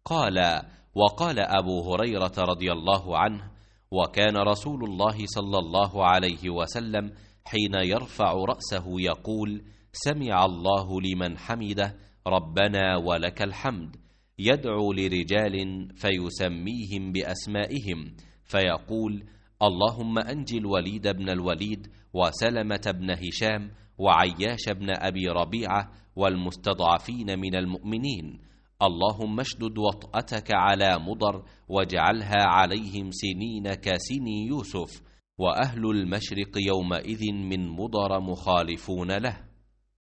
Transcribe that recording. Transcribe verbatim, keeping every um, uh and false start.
قال: وقال أبو هريرة رضي الله عنه: وكان رسول الله صلى الله عليه وسلم حين يرفع رأسه يقول: سمع الله لمن حمده، ربنا ولك الحمد. يدعو لرجال فيسميهم بأسمائهم، فيقول: اللهم أنج الوليد بن الوليد، وسلمة بن هشام، وعياش بن أبي ربيعة، والمستضعفين من المؤمنين. اللهم اشدد وطأتك على مضر، واجعلها عليهم سنين كسني يوسف، وأهل المشرق يومئذ من مضر مخالفون له.